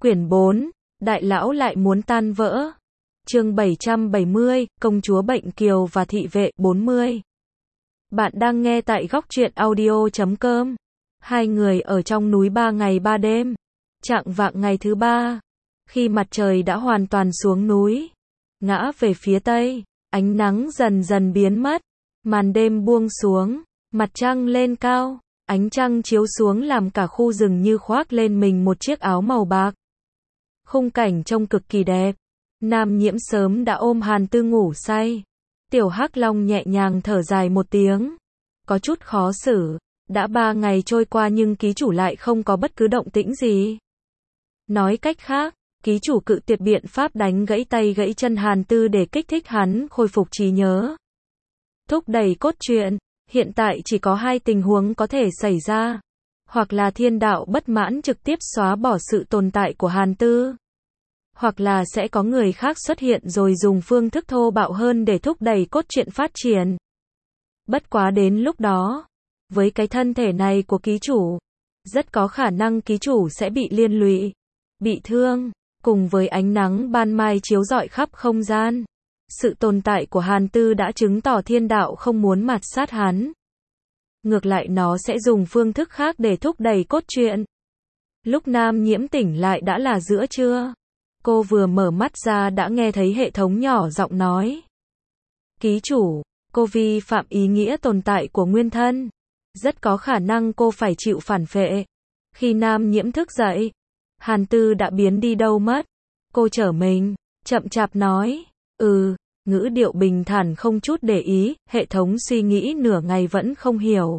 Quyển 4, Đại lão lại muốn tan vỡ. Chương 770, Công chúa Bệnh Kiều và Thị vệ 40. Bạn đang nghe tại góc truyện audio.com. Hai người ở trong núi 3 ngày 3 đêm. Chạng vạng ngày thứ 3, khi mặt trời đã hoàn toàn xuống núi, ngã về phía tây, ánh nắng dần dần biến mất, màn đêm buông xuống, mặt trăng lên cao, ánh trăng chiếu xuống làm cả khu rừng như khoác lên mình một chiếc áo màu bạc. Khung cảnh trông cực kỳ đẹp. Nam Nhiễm sớm đã ôm Hàn Tư ngủ say. Tiểu Hắc Long nhẹ nhàng thở dài một tiếng, có chút khó xử. Đã 3 ngày trôi qua nhưng ký chủ lại không có bất cứ động tĩnh gì. Nói cách khác, ký chủ cự tuyệt biện pháp đánh gãy tay gãy chân Hàn Tư để kích thích hắn khôi phục trí nhớ. Thúc đẩy cốt truyện, hiện tại chỉ có 2 tình huống có thể xảy ra. Hoặc là thiên đạo bất mãn trực tiếp xóa bỏ sự tồn tại của Hàn Tư. Hoặc là sẽ có người khác xuất hiện rồi dùng phương thức thô bạo hơn để thúc đẩy cốt truyện phát triển. Bất quá đến lúc đó, với cái thân thể này của ký chủ, rất có khả năng ký chủ sẽ bị liên lụy, bị thương, cùng với ánh nắng ban mai chiếu rọi khắp không gian. Sự tồn tại của Hàn Tư đã chứng tỏ thiên đạo không muốn mạt sát hắn. Ngược lại nó sẽ dùng phương thức khác để thúc đẩy cốt truyện. Lúc Nam Nhiễm tỉnh lại đã là giữa trưa. Cô vừa mở mắt ra đã nghe thấy hệ thống nhỏ giọng nói. Ký chủ, cô vi phạm ý nghĩa tồn tại của nguyên thân. Rất có khả năng cô phải chịu phản phệ. Khi Nam Nhiễm thức dậy, Hàn Tư đã biến đi đâu mất. Cô trở mình, chậm chạp nói. Ngữ điệu bình thản không chút để ý, hệ thống suy nghĩ nửa ngày vẫn không hiểu.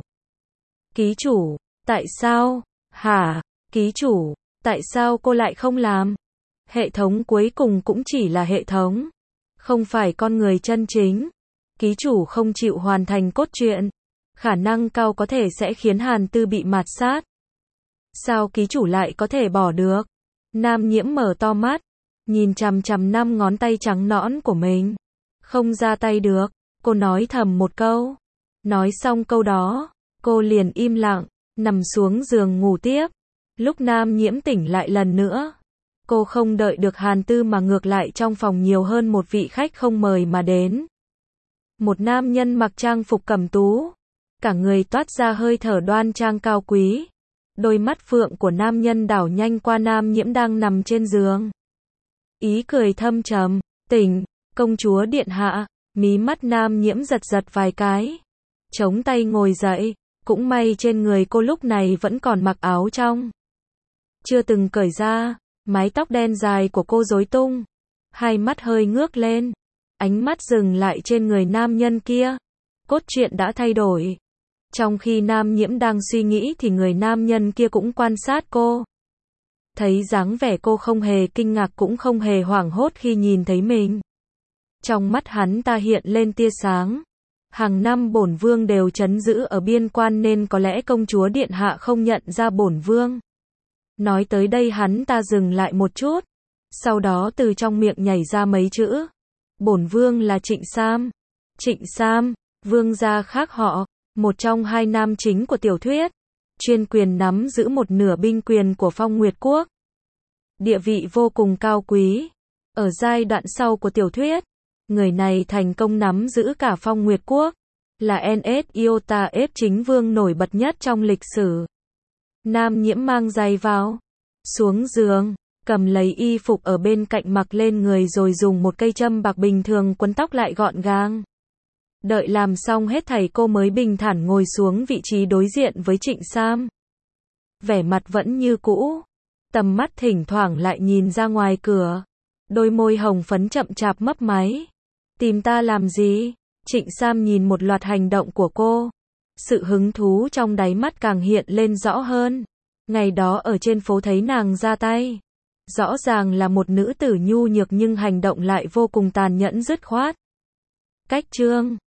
Ký chủ, tại sao? Hả? Ký chủ, tại sao cô lại không làm? Hệ thống cuối cùng cũng chỉ là hệ thống, không phải con người chân chính. Ký chủ không chịu hoàn thành cốt truyện, khả năng cao có thể sẽ khiến Hàn Tư bị mạt sát. Sao ký chủ lại có thể bỏ được? Nam Nhiễm mở to mắt, nhìn chằm chằm 5 ngón tay trắng nõn của mình. Không ra tay được, cô nói thầm một câu. Nói xong câu đó, cô liền im lặng, nằm xuống giường ngủ tiếp. Lúc Nam Nhiễm tỉnh lại lần nữa, cô không đợi được Hàn Tư mà ngược lại trong phòng nhiều hơn một vị khách không mời mà đến. Một nam nhân mặc trang phục cẩm tú, cả người toát ra hơi thở đoan trang cao quý. Đôi mắt phượng của nam nhân đảo nhanh qua Nam Nhiễm đang nằm trên giường. Ý cười thâm trầm, tỉnh, công chúa điện hạ. Mí mắt Nam Nhiễm giật giật vài cái, chống tay ngồi dậy. Cũng may trên người cô lúc này vẫn còn mặc áo trong, chưa từng cởi ra. Mái tóc đen dài của cô rối tung, hai mắt hơi ngước lên, ánh mắt dừng lại trên người nam nhân kia. Cốt truyện đã thay đổi. Trong khi Nam Nhiễm đang suy nghĩ thì người nam nhân kia cũng quan sát cô. Thấy dáng vẻ cô không hề kinh ngạc cũng không hề hoảng hốt khi nhìn thấy mình. Trong mắt hắn ta hiện lên tia sáng. Hàng năm bổn vương đều trấn giữ ở biên quan nên có lẽ công chúa điện hạ không nhận ra bổn vương. Nói tới đây hắn ta dừng lại một chút, sau đó từ trong miệng nhảy ra mấy chữ. Bổn vương là Trịnh Sam. Trịnh Sam, vương gia khác họ, một trong 2 nam chính của tiểu thuyết, chuyên quyền nắm giữ một nửa binh quyền của Phong Nguyệt Quốc. Địa vị vô cùng cao quý. Ở giai đoạn sau của tiểu thuyết, người này thành công nắm giữ cả Phong Nguyệt Quốc, là NS Iota F chính vương nổi bật nhất trong lịch sử. Nam Nhiễm mang giày vào, xuống giường, cầm lấy y phục ở bên cạnh mặc lên người rồi dùng một cây châm bạc bình thường quấn tóc lại gọn gàng. Đợi làm xong hết thảy cô mới bình thản ngồi xuống vị trí đối diện với Trịnh Sam. Vẻ mặt vẫn như cũ, tầm mắt thỉnh thoảng lại nhìn ra ngoài cửa, đôi môi hồng phấn chậm chạp mấp máy. Tìm ta làm gì? Trịnh Sam nhìn một loạt hành động của cô. Sự hứng thú trong đáy mắt càng hiện lên rõ hơn. Ngày đó ở trên phố thấy nàng ra tay. Rõ ràng là một nữ tử nhu nhược nhưng hành động lại vô cùng tàn nhẫn dứt khoát. Cách chương